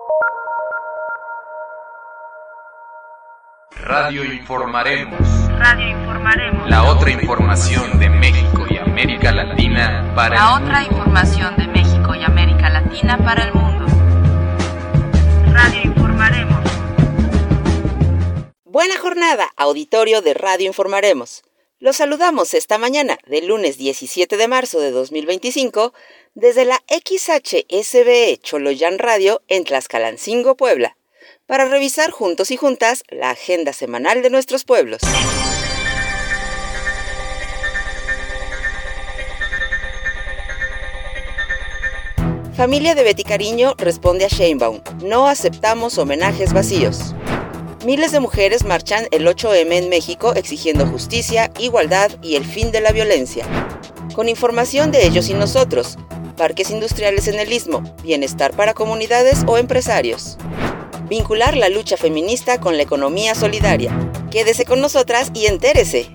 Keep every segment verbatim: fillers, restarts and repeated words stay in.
Radio Informaremos. Radio Informaremos. La otra información de México y América Latina para La el otra mundo. información de México y América Latina para el mundo. Radio Informaremos. Buena jornada, auditorio de Radio Informaremos. Los saludamos esta mañana del lunes diecisiete de marzo de dos mil veinticinco desde la X H S B E Choloyán Radio en Tlaxcalancingo, Puebla, para revisar juntos y juntas la agenda semanal de nuestros pueblos. Familia de Betty Cariño responde a Sheinbaum: no aceptamos homenajes vacíos. Miles de mujeres marchan el ocho eme en México exigiendo justicia, igualdad y el fin de la violencia. Con información de Ellos y Nosotros, parques industriales en el Istmo, bienestar para comunidades o empresarios. Vincular la lucha feminista con la economía solidaria. Quédese con nosotras y entérese.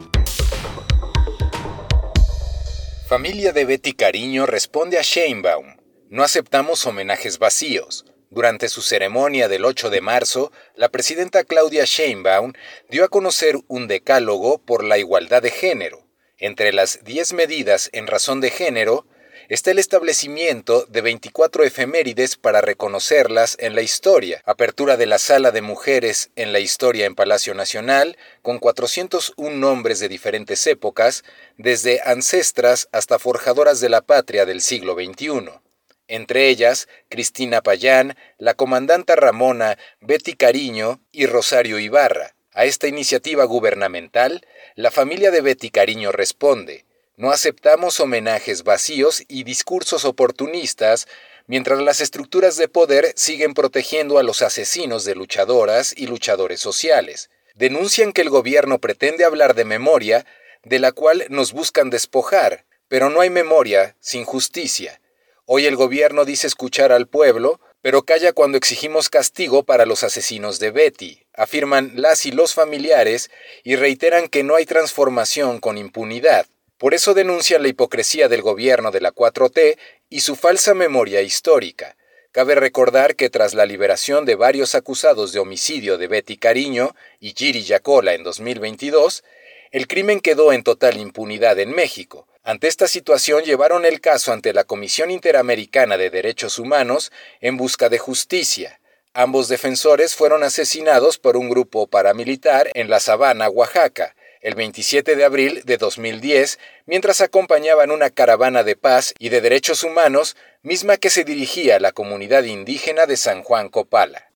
Familia de Betty Cariño responde a Sheinbaum: no aceptamos homenajes vacíos. Durante su ceremonia del ocho de marzo, la presidenta Claudia Sheinbaum dio a conocer un decálogo por la igualdad de género. Entre las diez medidas en razón de género está el establecimiento de veinticuatro efemérides para reconocerlas en la historia, apertura de la Sala de Mujeres en la Historia en Palacio Nacional, con cuatrocientos uno nombres de diferentes épocas, desde ancestras hasta forjadoras de la patria del siglo veintiuno. Entre ellas, Cristina Payán, la comandanta Ramona, Betty Cariño y Rosario Ibarra. A esta iniciativa gubernamental, la familia de Betty Cariño responde: no aceptamos homenajes vacíos y discursos oportunistas, mientras las estructuras de poder siguen protegiendo a los asesinos de luchadoras y luchadores sociales. Denuncian que el gobierno pretende hablar de memoria, de la cual nos buscan despojar, pero no hay memoria sin justicia. Hoy el gobierno dice escuchar al pueblo, pero calla cuando exigimos castigo para los asesinos de Betty, afirman las y los familiares y reiteran que no hay transformación con impunidad. Por eso denuncian la hipocresía del gobierno de la cuatro T y su falsa memoria histórica. Cabe recordar que tras la liberación de varios acusados de homicidio de Betty Cariño y Giri Yacola en dos mil veintidós, el crimen quedó en total impunidad en México. Ante esta situación llevaron el caso ante la Comisión Interamericana de Derechos Humanos en busca de justicia. Ambos defensores fueron asesinados por un grupo paramilitar en La Sabana, Oaxaca, el veintisiete de abril de dos mil diez, mientras acompañaban una caravana de paz y de derechos humanos, misma que se dirigía a la comunidad indígena de San Juan Copala.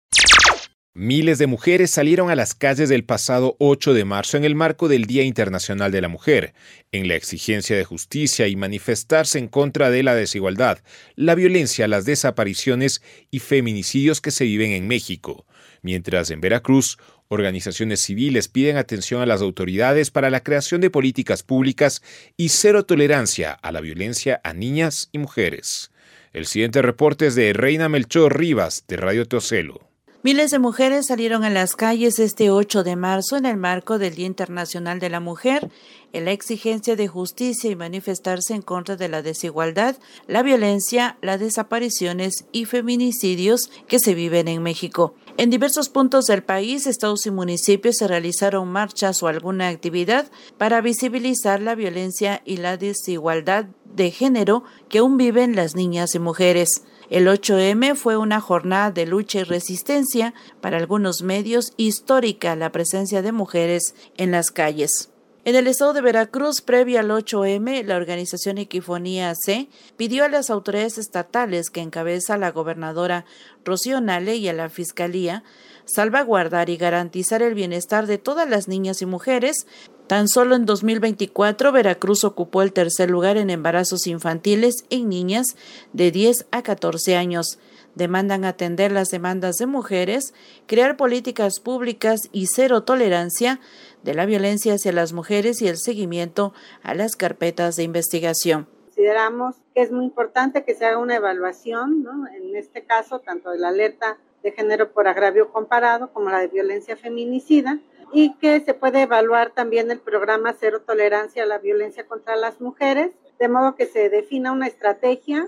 Miles de mujeres salieron a las calles del pasado ocho de marzo en el marco del Día Internacional de la Mujer, en la exigencia de justicia y manifestarse en contra de la desigualdad, la violencia, las desapariciones y feminicidios que se viven en México. Mientras en Veracruz, organizaciones civiles piden atención a las autoridades para la creación de políticas públicas y cero tolerancia a la violencia a niñas y mujeres. El siguiente reporte es de Reina Melchor Rivas, de Radio Teocelo. Miles de mujeres salieron a las calles este ocho de marzo en el marco del Día Internacional de la Mujer, en la exigencia de justicia y manifestarse en contra de la desigualdad, la violencia, las desapariciones y feminicidios que se viven en México. En diversos puntos del país, estados y municipios se realizaron marchas o alguna actividad para visibilizar la violencia y la desigualdad de género que aún viven las niñas y mujeres. El ocho eme fue una jornada de lucha y resistencia, para algunos medios histórica la presencia de mujeres en las calles. En el estado de Veracruz, previo al ocho eme, la organización Equifonía C pidió a las autoridades estatales que encabeza la gobernadora Rocío Nale y a la Fiscalía salvaguardar y garantizar el bienestar de todas las niñas y mujeres. Tan solo en dos mil veinticuatro, Veracruz ocupó el tercer lugar en embarazos infantiles en niñas de diez a catorce años. Demandan atender las demandas de mujeres, crear políticas públicas y cero tolerancia de la violencia hacia las mujeres y el seguimiento a las carpetas de investigación. Consideramos que es muy importante que se haga una evaluación, ¿no? En este caso, tanto de la alerta de género por agravio comparado como la de violencia feminicida, y que se puede evaluar también el programa Cero Tolerancia a la Violencia contra las Mujeres, de modo que se defina una estrategia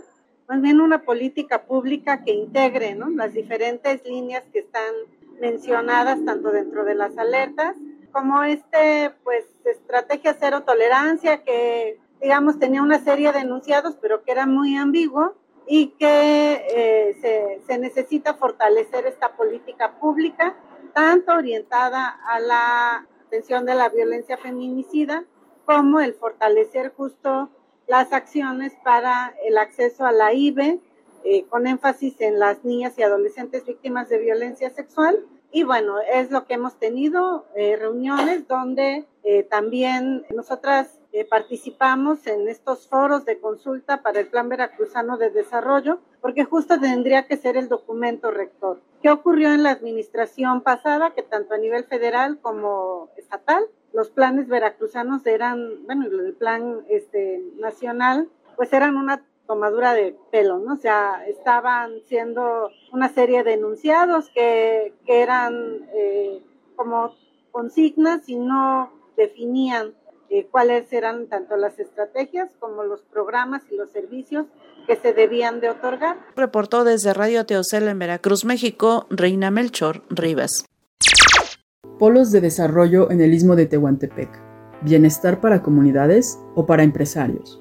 más bien una política pública que integre, ¿no?, las diferentes líneas que están mencionadas tanto dentro de las alertas, como este, pues, estrategia cero tolerancia, que, digamos, tenía una serie de enunciados, pero que era muy ambiguo, y que eh, se, se necesita fortalecer esta política pública, tanto orientada a la atención de la violencia feminicida, como el fortalecer justo las acciones para el acceso a la I V E, eh, con énfasis en las niñas y adolescentes víctimas de violencia sexual. Y bueno, es lo que hemos tenido, eh, reuniones donde eh, también nosotras eh, participamos en estos foros de consulta para el Plan Veracruzano de Desarrollo, porque justo tendría que ser el documento rector. ¿Qué ocurrió en la administración pasada? Que tanto a nivel federal como estatal, los planes veracruzanos eran, bueno, el plan este, nacional, pues eran una tomadura de pelo, ¿no? O sea, estaban siendo una serie de enunciados que, que eran eh, como consignas y no definían eh, cuáles eran tanto las estrategias como los programas y los servicios que se debían de otorgar. Reportó desde Radio Teocel en Veracruz, México, Reina Melchor Rivas. Polos de desarrollo en el Istmo de Tehuantepec. ¿Bienestar para comunidades o para empresarios?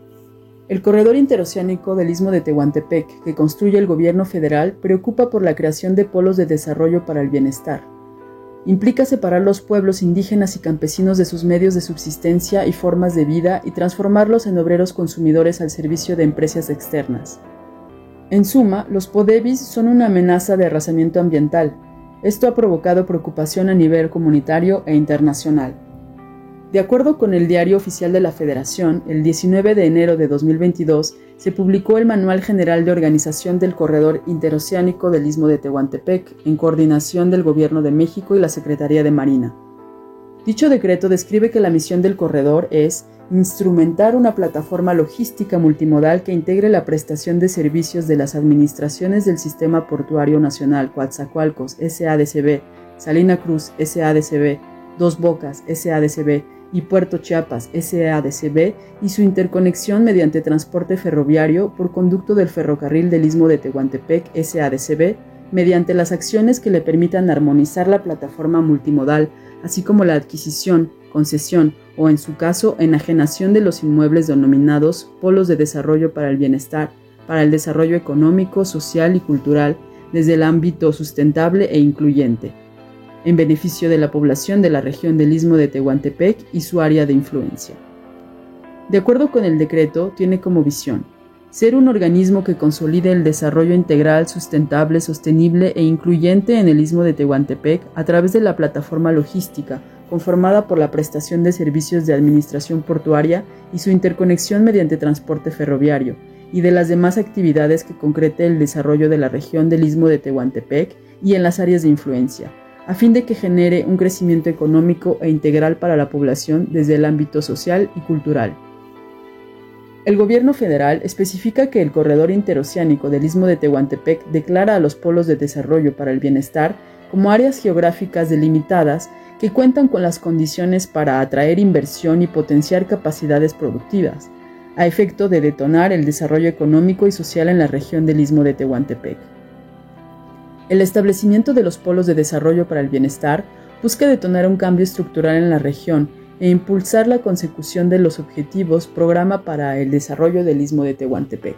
El corredor interoceánico del Istmo de Tehuantepec que construye el gobierno federal preocupa por la creación de polos de desarrollo para el bienestar. Implica separar los pueblos indígenas y campesinos de sus medios de subsistencia y formas de vida y transformarlos en obreros consumidores al servicio de empresas externas. En suma, los podebis son una amenaza de arrasamiento ambiental. Esto ha provocado preocupación a nivel comunitario e internacional. De acuerdo con el Diario Oficial de la Federación, el diecinueve de enero de dos mil veintidós se publicó el Manual General de Organización del Corredor Interoceánico del Istmo de Tehuantepec, en coordinación del Gobierno de México y la Secretaría de Marina. Dicho decreto describe que la misión del corredor es instrumentar una plataforma logística multimodal que integre la prestación de servicios de las administraciones del Sistema Portuario Nacional Coatzacoalcos S A D C B, Salina Cruz S A D C B, Dos Bocas S A D C B y Puerto Chiapas S A D C B y su interconexión mediante transporte ferroviario por conducto del ferrocarril del Istmo de Tehuantepec S A D C B, mediante las acciones que le permitan armonizar la plataforma multimodal, así como la adquisición, concesión o, en su caso, enajenación de los inmuebles denominados polos de desarrollo para el bienestar, para el desarrollo económico, social y cultural, desde el ámbito sustentable e incluyente, en beneficio de la población de la región del Istmo de Tehuantepec y su área de influencia. De acuerdo con el decreto, tiene como visión ser un organismo que consolide el desarrollo integral, sustentable, sostenible e incluyente en el Istmo de Tehuantepec a través de la plataforma logística, conformada por la prestación de servicios de administración portuaria y su interconexión mediante transporte ferroviario, y de las demás actividades que concrete el desarrollo de la región del Istmo de Tehuantepec y en las áreas de influencia, a fin de que genere un crecimiento económico e integral para la población desde el ámbito social y cultural. El gobierno federal especifica que el corredor interoceánico del Istmo de Tehuantepec declara a los polos de desarrollo para el bienestar como áreas geográficas delimitadas que cuentan con las condiciones para atraer inversión y potenciar capacidades productivas, a efecto de detonar el desarrollo económico y social en la región del Istmo de Tehuantepec. El establecimiento de los polos de desarrollo para el bienestar busca detonar un cambio estructural en la región e impulsar la consecución de los objetivos Programa para el Desarrollo del Istmo de Tehuantepec.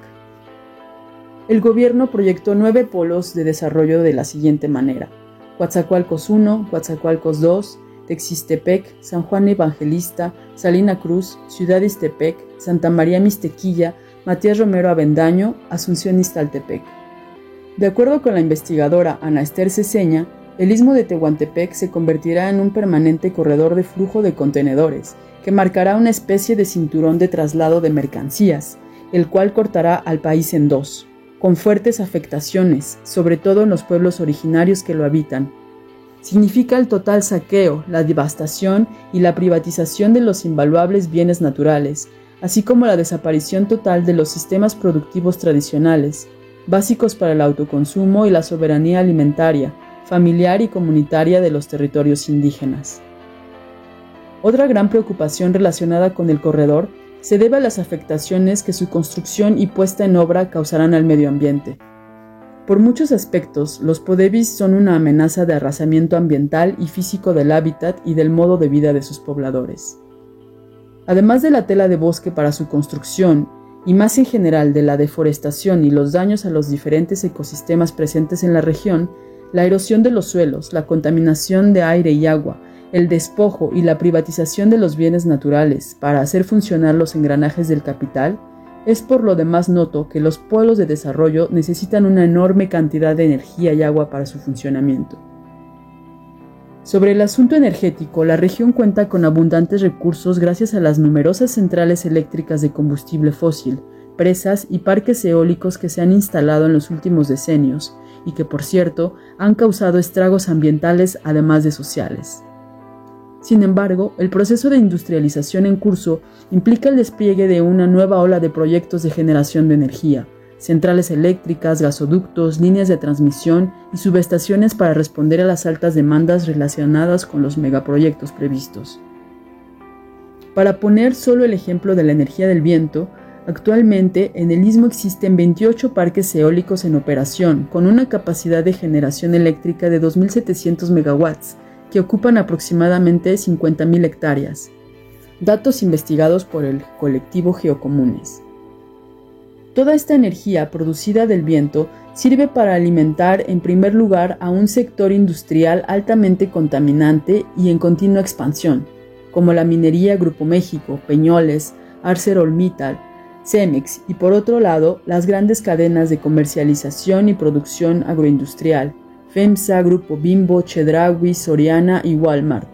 El gobierno proyectó nueve polos de desarrollo de la siguiente manera: Coatzacoalcos uno, Coatzacoalcos dos, Texistepec, San Juan Evangelista, Salina Cruz, Ciudad Ixtepec, Santa María Mixtequilla, Matías Romero Avendaño, Asunción Ixtaltepec. De acuerdo con la investigadora Ana Esther Ceseña, el Istmo de Tehuantepec se convertirá en un permanente corredor de flujo de contenedores, que marcará una especie de cinturón de traslado de mercancías, el cual cortará al país en dos, con fuertes afectaciones, sobre todo en los pueblos originarios que lo habitan. Significa el total saqueo, la devastación y la privatización de los invaluables bienes naturales, así como la desaparición total de los sistemas productivos tradicionales, básicos para el autoconsumo y la soberanía alimentaria, familiar y comunitaria de los territorios indígenas. Otra gran preocupación relacionada con el corredor se debe a las afectaciones que su construcción y puesta en obra causarán al medio ambiente. Por muchos aspectos, los podebis son una amenaza de arrasamiento ambiental y físico del hábitat y del modo de vida de sus pobladores. Además de la tela de bosque para su construcción, y más en general de la deforestación y los daños a los diferentes ecosistemas presentes en la región, la erosión de los suelos, la contaminación de aire y agua, el despojo y la privatización de los bienes naturales para hacer funcionar los engranajes del capital, es por lo demás noto que los pueblos de desarrollo necesitan una enorme cantidad de energía y agua para su funcionamiento. Sobre el asunto energético, la región cuenta con abundantes recursos gracias a las numerosas centrales eléctricas de combustible fósil, presas y parques eólicos que se han instalado en los últimos decenios y que, por cierto, han causado estragos ambientales además de sociales. Sin embargo, el proceso de industrialización en curso implica el despliegue de una nueva ola de proyectos de generación de energía, centrales eléctricas, gasoductos, líneas de transmisión y subestaciones para responder a las altas demandas relacionadas con los megaproyectos previstos. Para poner solo el ejemplo de la energía del viento, actualmente en el istmo existen veintiocho parques eólicos en operación con una capacidad de generación eléctrica de dos mil setecientos megawatts, que ocupan aproximadamente cincuenta mil hectáreas. Datos investigados por el colectivo Geocomunes. Toda esta energía producida del viento sirve para alimentar en primer lugar a un sector industrial altamente contaminante y en continua expansión, como la minería Grupo México, Peñoles, ArcelorMittal, Cemex y por otro lado las grandes cadenas de comercialización y producción agroindustrial, FEMSA, Grupo Bimbo, Chedraui, Soriana y Walmart.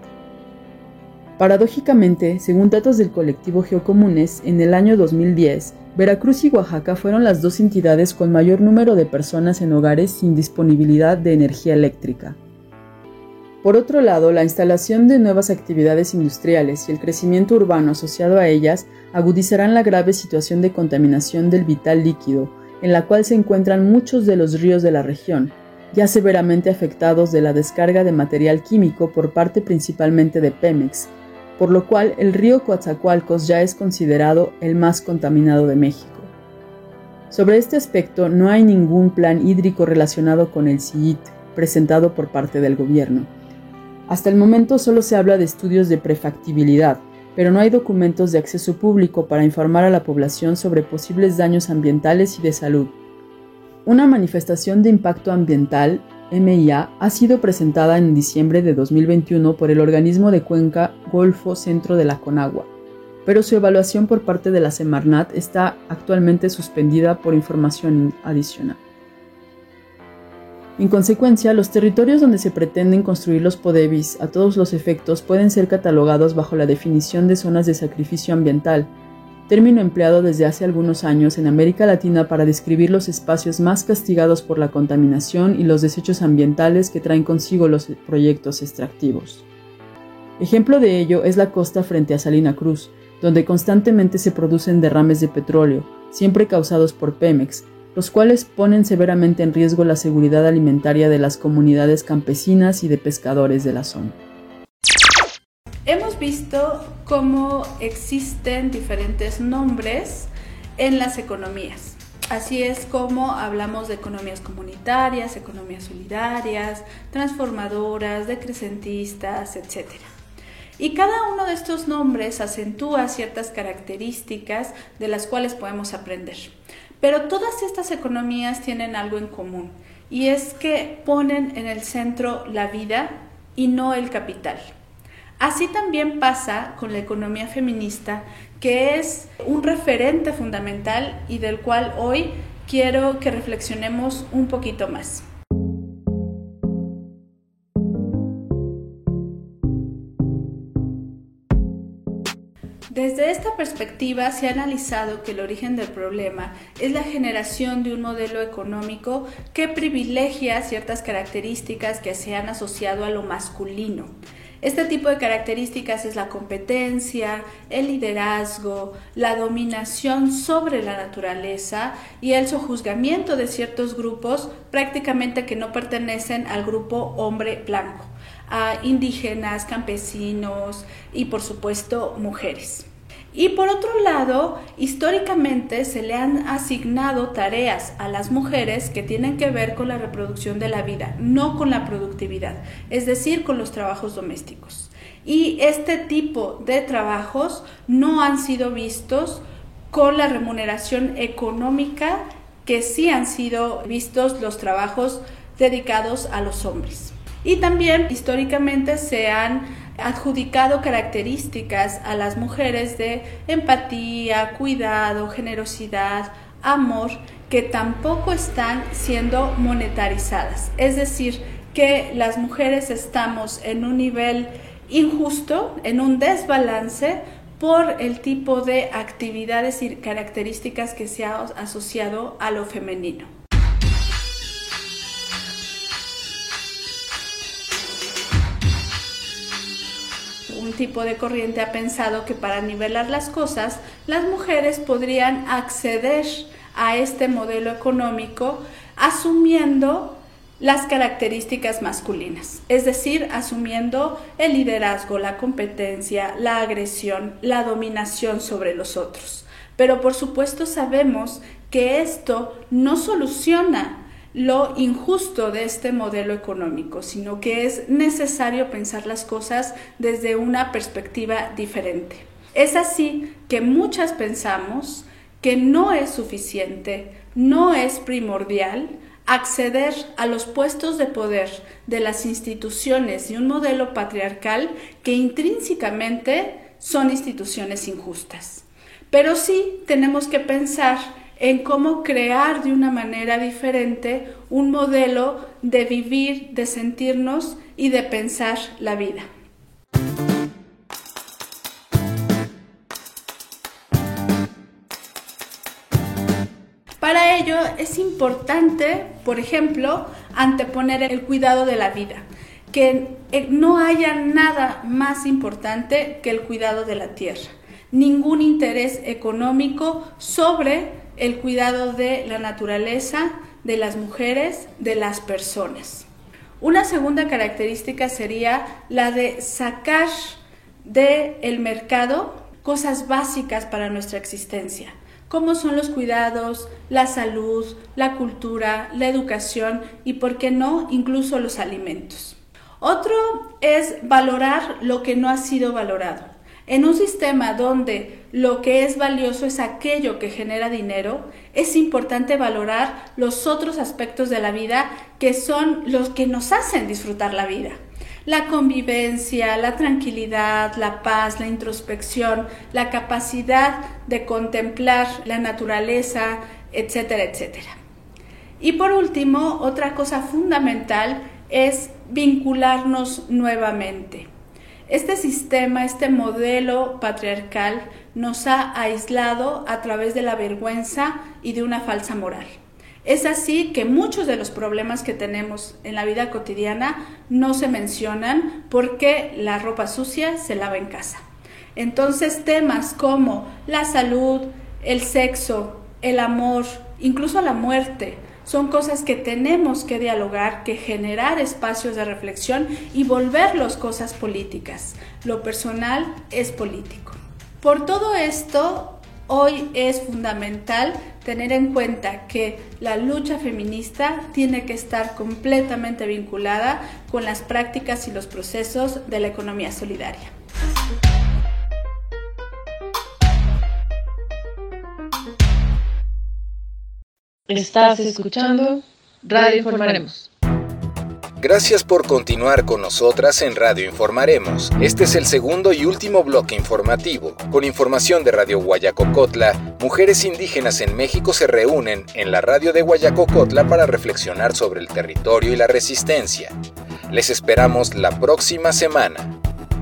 Paradójicamente, según datos del colectivo Geocomunes, en el año dos mil diez, Veracruz y Oaxaca fueron las dos entidades con mayor número de personas en hogares sin disponibilidad de energía eléctrica. Por otro lado, la instalación de nuevas actividades industriales y el crecimiento urbano asociado a ellas agudizarán la grave situación de contaminación del vital líquido, en la cual se encuentran muchos de los ríos de la región, ya severamente afectados de la descarga de material químico por parte principalmente de Pemex, por lo cual el río Coatzacoalcos ya es considerado el más contaminado de México. Sobre este aspecto no hay ningún plan hídrico relacionado con el C I I T presentado por parte del gobierno. Hasta el momento solo se habla de estudios de prefactibilidad, pero no hay documentos de acceso público para informar a la población sobre posibles daños ambientales y de salud. Una manifestación de impacto ambiental, M I A, ha sido presentada en diciembre de dos mil veintiuno por el organismo de Cuenca Golfo Centro de la Conagua, pero su evaluación por parte de la Semarnat está actualmente suspendida por información adicional. En consecuencia, los territorios donde se pretenden construir los podebis a todos los efectos pueden ser catalogados bajo la definición de zonas de sacrificio ambiental, término empleado desde hace algunos años en América Latina para describir los espacios más castigados por la contaminación y los desechos ambientales que traen consigo los proyectos extractivos. Ejemplo de ello es la costa frente a Salina Cruz, donde constantemente se producen derrames de petróleo, siempre causados por Pemex, los cuales ponen severamente en riesgo la seguridad alimentaria de las comunidades campesinas y de pescadores de la zona. Hemos visto cómo existen diferentes nombres en las economías. Así es como hablamos de economías comunitarias, economías solidarias, transformadoras, decrecentistas, etcétera. Y cada uno de estos nombres acentúa ciertas características de las cuales podemos aprender. Pero todas estas economías tienen algo en común, y es que ponen en el centro la vida y no el capital. Así también pasa con la economía feminista, que es un referente fundamental y del cual hoy quiero que reflexionemos un poquito más. Desde esta perspectiva se ha analizado que el origen del problema es la generación de un modelo económico que privilegia ciertas características que se han asociado a lo masculino. Este tipo de características es la competencia, el liderazgo, la dominación sobre la naturaleza y el sojuzgamiento de ciertos grupos prácticamente que no pertenecen al grupo hombre blanco, a indígenas, campesinos y por supuesto mujeres. Y por otro lado, históricamente se le han asignado tareas a las mujeres que tienen que ver con la reproducción de la vida, no con la productividad, es decir, con los trabajos domésticos. Y este tipo de trabajos no han sido vistos con la remuneración económica que sí han sido vistos los trabajos dedicados a los hombres. Y también históricamente se han adjudicado características a las mujeres de empatía, cuidado, generosidad, amor, que tampoco están siendo monetarizadas. Es decir, que las mujeres estamos en un nivel injusto, en un desbalance por el tipo de actividades y características que se ha asociado a lo femenino. Un tipo de corriente ha pensado que para nivelar las cosas, las mujeres podrían acceder a este modelo económico asumiendo las características masculinas, es decir, asumiendo el liderazgo, la competencia, la agresión, la dominación sobre los otros. Pero por supuesto sabemos que esto no soluciona lo injusto de este modelo económico, sino que es necesario pensar las cosas desde una perspectiva diferente. Es así que muchas pensamos que no es suficiente, no es primordial acceder a los puestos de poder de las instituciones de un modelo patriarcal que intrínsecamente son instituciones injustas. Pero sí tenemos que pensar en cómo crear de una manera diferente un modelo de vivir, de sentirnos y de pensar la vida. Para ello es importante, por ejemplo, anteponer el cuidado de la vida, que no haya nada más importante que el cuidado de la tierra, ningún interés económico sobre el cuidado de la naturaleza, de las mujeres, de las personas. Una segunda característica sería la de sacar del mercado cosas básicas para nuestra existencia, como son los cuidados, la salud, la cultura, la educación y, por qué no, incluso los alimentos. Otro es valorar lo que no ha sido valorado. En un sistema donde lo que es valioso es aquello que genera dinero, es importante valorar los otros aspectos de la vida que son los que nos hacen disfrutar la vida. La convivencia, la tranquilidad, la paz, la introspección, la capacidad de contemplar la naturaleza, etcétera, etcétera. Y por último, otra cosa fundamental es vincularnos nuevamente. Este sistema, este modelo patriarcal nos ha aislado a través de la vergüenza y de una falsa moral. Es así que muchos de los problemas que tenemos en la vida cotidiana no se mencionan porque la ropa sucia se lava en casa. Entonces temas como la salud, el sexo, el amor, incluso la muerte, son cosas que tenemos que dialogar, que generar espacios de reflexión y volverlos cosas políticas. Lo personal es político. Por todo esto, hoy es fundamental tener en cuenta que la lucha feminista tiene que estar completamente vinculada con las prácticas y los procesos de la economía solidaria. Estás escuchando Radio Informaremos. Gracias por continuar con nosotras en Radio Informaremos. Este es el segundo y último bloque informativo. Con información de Radio Guayacocotla, mujeres indígenas en México se reúnen en la radio de Guayacocotla para reflexionar sobre el territorio y la resistencia. Les esperamos la próxima semana.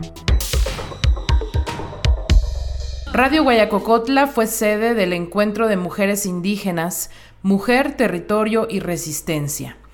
Radio Guayacocotla fue sede del Encuentro de Mujeres Indígenas, Mujer, Territorio y Resistencia.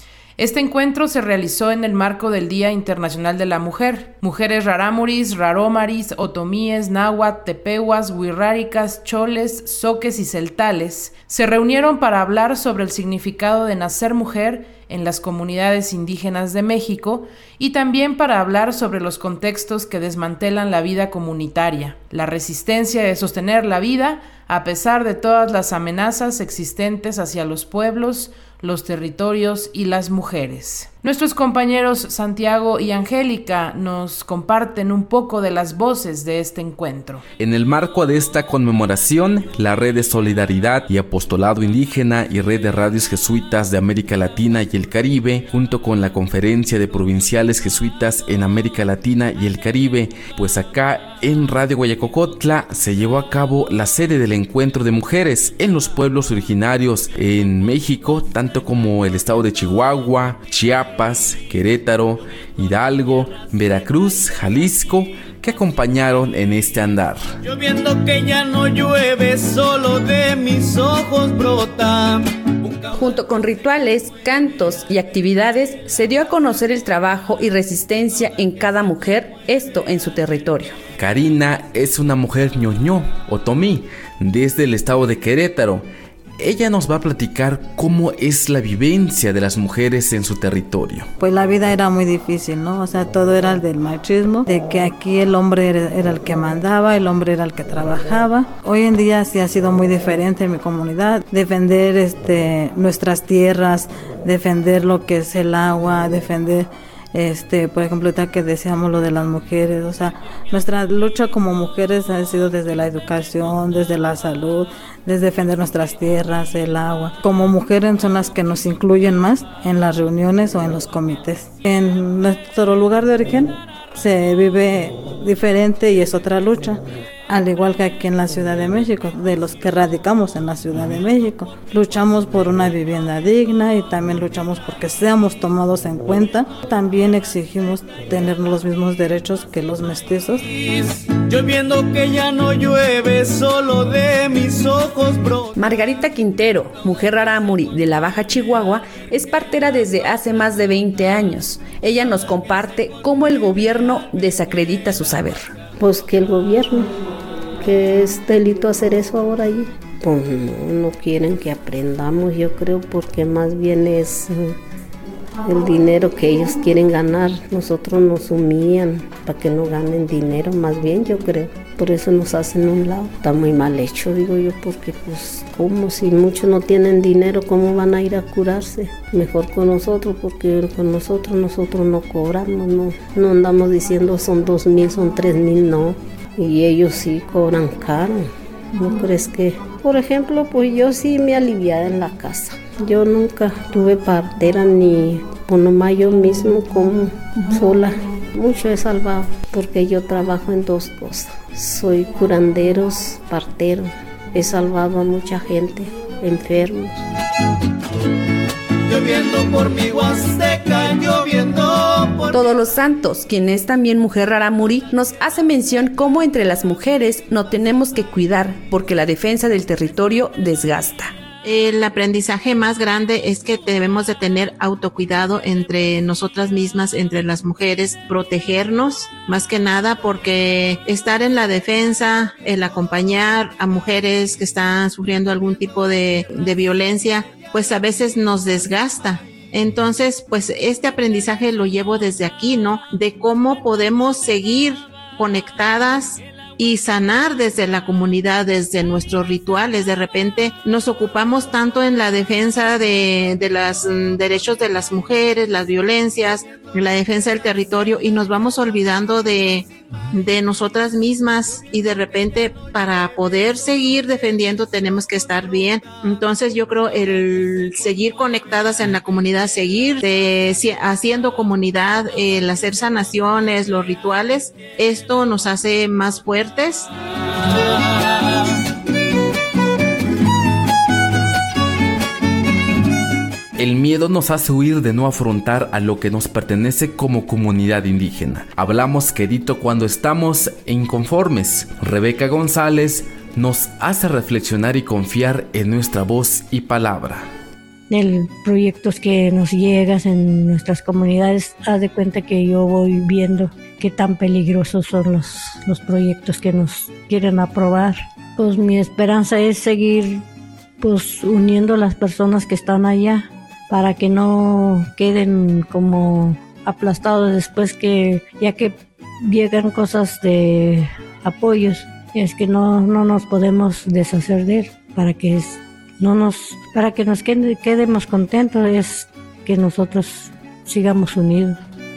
Este encuentro se realizó en el marco del Día Internacional de la Mujer. Mujeres rarámuris, rarómaris, otomíes, náhuatl, tepehuas, huirráricas, choles, zoques y celtales se reunieron para hablar sobre el significado de nacer mujer en las comunidades indígenas de México y también para hablar sobre los contextos que desmantelan la vida comunitaria, la resistencia de sostener la vida a pesar de todas las amenazas existentes hacia los pueblos, los territorios y las mujeres. Nuestros compañeros Santiago y Angélica nos comparten un poco de las voces de este encuentro. En el marco de esta conmemoración, la Red de Solidaridad y Apostolado Indígena y Red de Radios Jesuitas de América Latina y el Caribe, junto con la Conferencia de Provinciales Jesuitas en América Latina y el Caribe, pues acá en Radio Guayacocotla se llevó a cabo la sede del encuentro de mujeres en los pueblos originarios en México, tanto como el estado de Chihuahua, Chiapas, Querétaro, Hidalgo, Veracruz, Jalisco, que acompañaron en este andar. Yo viendo que ya no llueve, solo de mis ojos brota. Junto con rituales, cantos y actividades, se dio a conocer el trabajo y resistencia en cada mujer, esto en su territorio. Karina es una mujer ñoñó, otomí, desde el estado de Querétaro. Ella nos va a platicar cómo es la vivencia de las mujeres en su territorio. Pues la vida era muy difícil, ¿no? O sea, todo era del machismo, de que aquí el hombre era, era el que mandaba, el hombre era el que trabajaba. Hoy en día sí ha sido muy diferente en mi comunidad. Defender este, nuestras tierras, defender lo que es el agua, defender... Este, por ejemplo, ahorita que decíamos lo de las mujeres, o sea, nuestra lucha como mujeres ha sido desde la educación, desde la salud, desde defender nuestras tierras, el agua. Como mujeres son las que nos incluyen más en las reuniones o en los comités. En nuestro lugar de origen se vive diferente y es otra lucha, al igual que aquí en la Ciudad de México, de los que radicamos en la Ciudad de México. Luchamos por una vivienda digna y también luchamos porque seamos tomados en cuenta. También exigimos tener los mismos derechos que los mestizos. Yo viendo que ya no llueve, solo de mis ojos brota. Margarita Quintero, mujer rarámuri de la Baja Chihuahua, es partera desde hace más de veinte años. Ella nos comparte cómo el gobierno desacredita su saber. Pues que el gobierno, que es delito hacer eso ahora allí. Pues no, no quieren que aprendamos, yo creo, porque más bien es eh, el dinero que ellos quieren ganar. Nosotros nos humillan para que no ganen dinero, más bien yo creo. Por eso nos hacen a un lado. Está muy mal hecho, digo yo, porque pues como si muchos no tienen dinero, ¿cómo van a ir a curarse? Mejor con nosotros, porque con nosotros nosotros no cobramos, no, no andamos diciendo son dos mil, son tres mil, no. Y ellos sí cobran caro. ¿No crees que? Por ejemplo, pues yo sí me aliviaba en la casa. Yo nunca tuve partera ni, pues nomás yo mismo como sola. Mucho he salvado porque yo trabajo en dos cosas. Soy curanderos, partero. He salvado a mucha gente, enfermos. Lloviendo por mi Huasteca, lloviendo por... Todos los Santos, quien es también mujer rarámuri, nos hace mención cómo entre las mujeres no tenemos que cuidar porque la defensa del territorio desgasta. El aprendizaje más grande es que debemos de tener autocuidado entre nosotras mismas, entre las mujeres, protegernos más que nada, porque estar en la defensa, el acompañar a mujeres que están sufriendo algún tipo de, de violencia, pues a veces nos desgasta. Entonces, pues este aprendizaje lo llevo desde aquí, ¿no? De cómo podemos seguir conectadas y sanar desde la comunidad, desde nuestros rituales. De repente nos ocupamos tanto en la defensa de, de los derechos de las mujeres, las violencias, la defensa del territorio, y nos vamos olvidando de, de nosotras mismas, y de repente para poder seguir defendiendo tenemos que estar bien. Entonces yo creo el seguir conectadas en la comunidad, seguir de, haciendo comunidad, el hacer sanaciones, los rituales, esto nos hace más fuertes. El miedo nos hace huir de no afrontar a lo que nos pertenece como comunidad indígena. Hablamos quedito cuando estamos inconformes. Rebeca González nos hace reflexionar y confiar en nuestra voz y palabra. de proyectos que nos llegan en nuestras comunidades. Haz de cuenta que yo voy viendo qué tan peligrosos son los, los proyectos que nos quieren aprobar. Pues mi esperanza es seguir pues uniendo a las personas que están allá para que no queden como aplastados después, que ya que llegan cosas de apoyos, es que no, no nos podemos deshacer de él, para que es, no nos para que nos quede, quedemos contentos, es que nosotros sigamos unidos.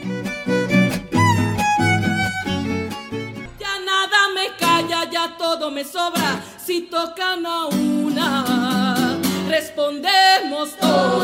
Ya nada me calla, ya todo me sobra, si tocan a una, respondemos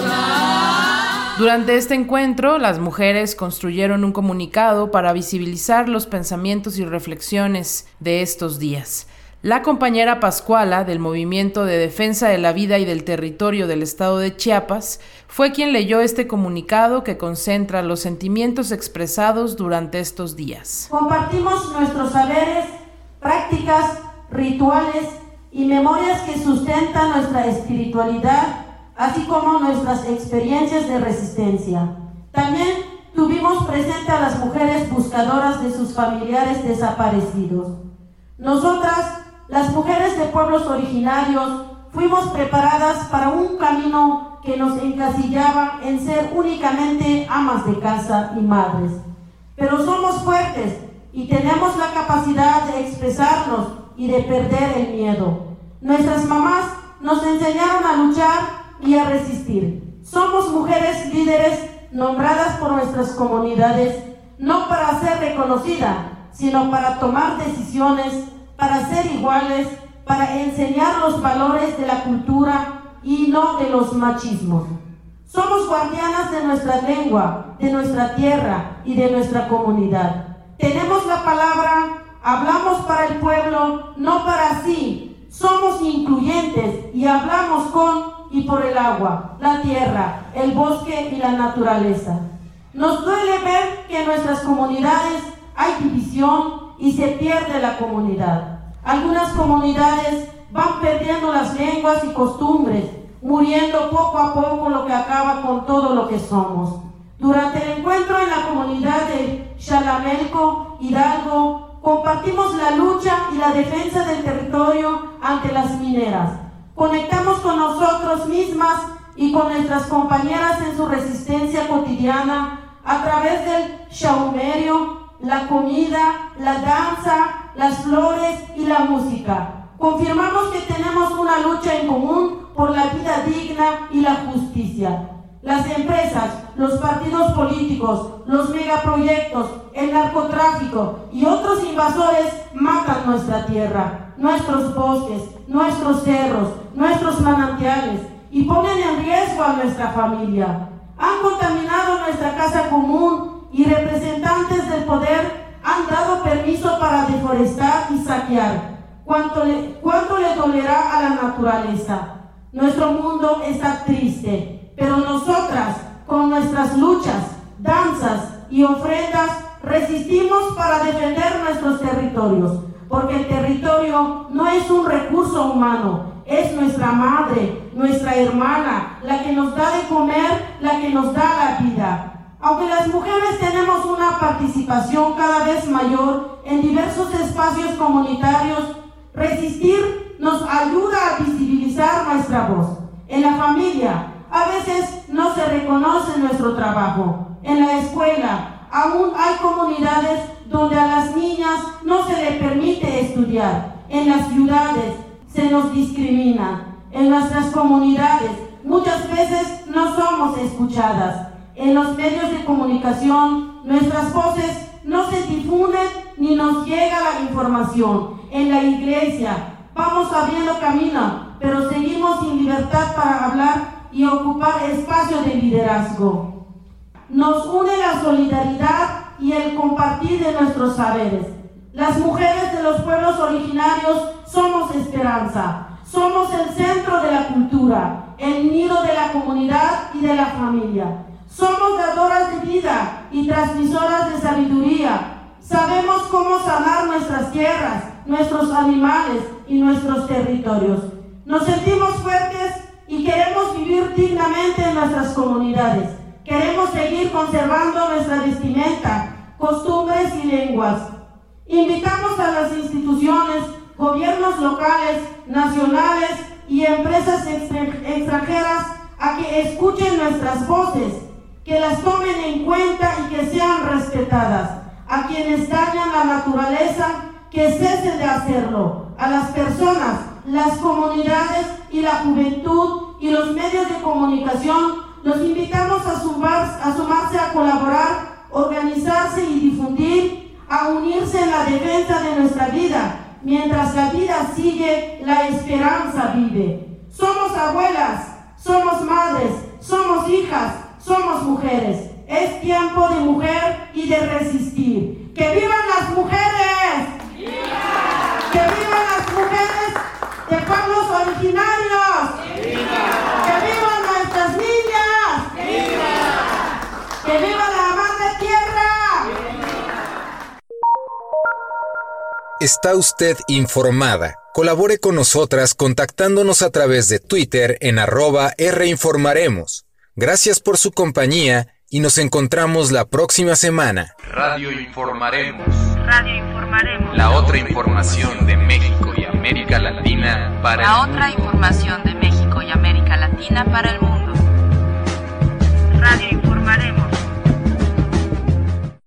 todas. Durante este encuentro, las mujeres construyeron un comunicado para visibilizar los pensamientos y reflexiones de estos días. La compañera Pascuala, del Movimiento de Defensa de la Vida y del Territorio del Estado de Chiapas, fue quien leyó este comunicado que concentra los sentimientos expresados durante estos días. Compartimos nuestros saberes, prácticas, rituales y memorias que sustentan nuestra espiritualidad, así como nuestras experiencias de resistencia. También tuvimos presente a las mujeres buscadoras de sus familiares desaparecidos. Nosotras, las mujeres de pueblos originarios, fuimos preparadas para un camino que nos encasillaba en ser únicamente amas de casa y madres. Pero somos fuertes y tenemos la capacidad de expresarnos y de perder el miedo. Nuestras mamás nos enseñaron a luchar y a resistir. Somos mujeres líderes nombradas por nuestras comunidades, no para ser reconocidas, sino para tomar decisiones, para ser iguales, para enseñar los valores de la cultura y no de los machismos. Somos guardianas de nuestra lengua, de nuestra tierra y de nuestra comunidad. Tenemos la palabra, hablamos para el pueblo, no para sí. Somos incluyentes y hablamos con y por el agua, la tierra, el bosque y la naturaleza. Nos duele ver que en nuestras comunidades hay división y se pierde la comunidad. Algunas comunidades van perdiendo las lenguas y costumbres, muriendo poco a poco, lo que acaba con todo lo que somos. Durante el encuentro en la comunidad de Xalamelco, Hidalgo, compartimos la lucha y la defensa del territorio ante las mineras. Conectamos con nosotros mismas y con nuestras compañeras en su resistencia cotidiana a través del saumerio, la comida, la danza, las flores y la música. Confirmamos que tenemos una lucha en común por la vida digna y la justicia. Las empresas, los partidos políticos, los megaproyectos, el narcotráfico y otros invasores matan nuestra tierra, nuestros bosques, nuestros cerros, nuestros manantiales y ponen en riesgo a nuestra familia. Han contaminado nuestra casa común y representantes del poder han dado permiso para deforestar y saquear. ¿Cuánto le, cuánto le dolerá a la naturaleza? Nuestro mundo está triste, pero nosotras, con nuestras luchas, danzas y ofrendas, resistimos para defender nuestros territorios, porque el territorio no es un recurso humano, es nuestra madre, nuestra hermana, la que nos da de comer, la que nos da la vida. Aunque las mujeres tenemos una participación cada vez mayor en diversos espacios comunitarios, resistir nos ayuda a visibilizar nuestra voz. En la familia, a veces no se reconoce nuestro trabajo. En la escuela, aún hay comunidades donde a las niñas no se les permite estudiar. En las ciudades se nos discrimina. En nuestras comunidades muchas veces no somos escuchadas. En los medios de comunicación, nuestras voces no se difunden ni nos llega la información. En la iglesia, vamos abriendo camino, pero seguimos sin libertad para hablar y ocupar espacios de liderazgo. Nos une la solidaridad y el compartir de nuestros saberes. Las mujeres de los pueblos originarios somos esperanza, somos el centro de la cultura, el nido de la comunidad y de la familia. Somos dadoras de vida y transmisoras de sabiduría. Sabemos cómo sanar nuestras tierras, nuestros animales y nuestros territorios. Nos sentimos fuertes y queremos vivir dignamente en nuestras comunidades. Queremos seguir conservando nuestra vestimenta, costumbres y lenguas. Invitamos a las instituciones, gobiernos locales, nacionales y empresas extranjeras a que escuchen nuestras voces, que las tomen en cuenta y que sean respetadas. A quienes dañan la naturaleza, que cesen de hacerlo. A las personas, las comunidades y la juventud y los medios de comunicación, los invitamos a, sumar, a sumarse a colaborar, organizarse y difundir, a unirse en la defensa de nuestra vida. Mientras la vida sigue, la esperanza vive. Somos abuelas, somos madres, somos hijas, somos mujeres. Es tiempo de mujer y de resistir. ¡Que vivan las mujeres! ¡Viva! ¡Que vivan las mujeres de pueblos originarios! ¡Viva! ¡Que vivan nuestras niñas! ¡Viva! ¡Que viva la madre tierra! ¡Viva! Está usted informada. Colabore con nosotras contactándonos a través de Twitter en arroba reinformaremos. Gracias por su compañía y nos encontramos la próxima semana. Radio Informaremos. Radio Informaremos. La otra información de México y América Latina para La el otra mundo. información de México y América Latina para el mundo. Radio Informaremos.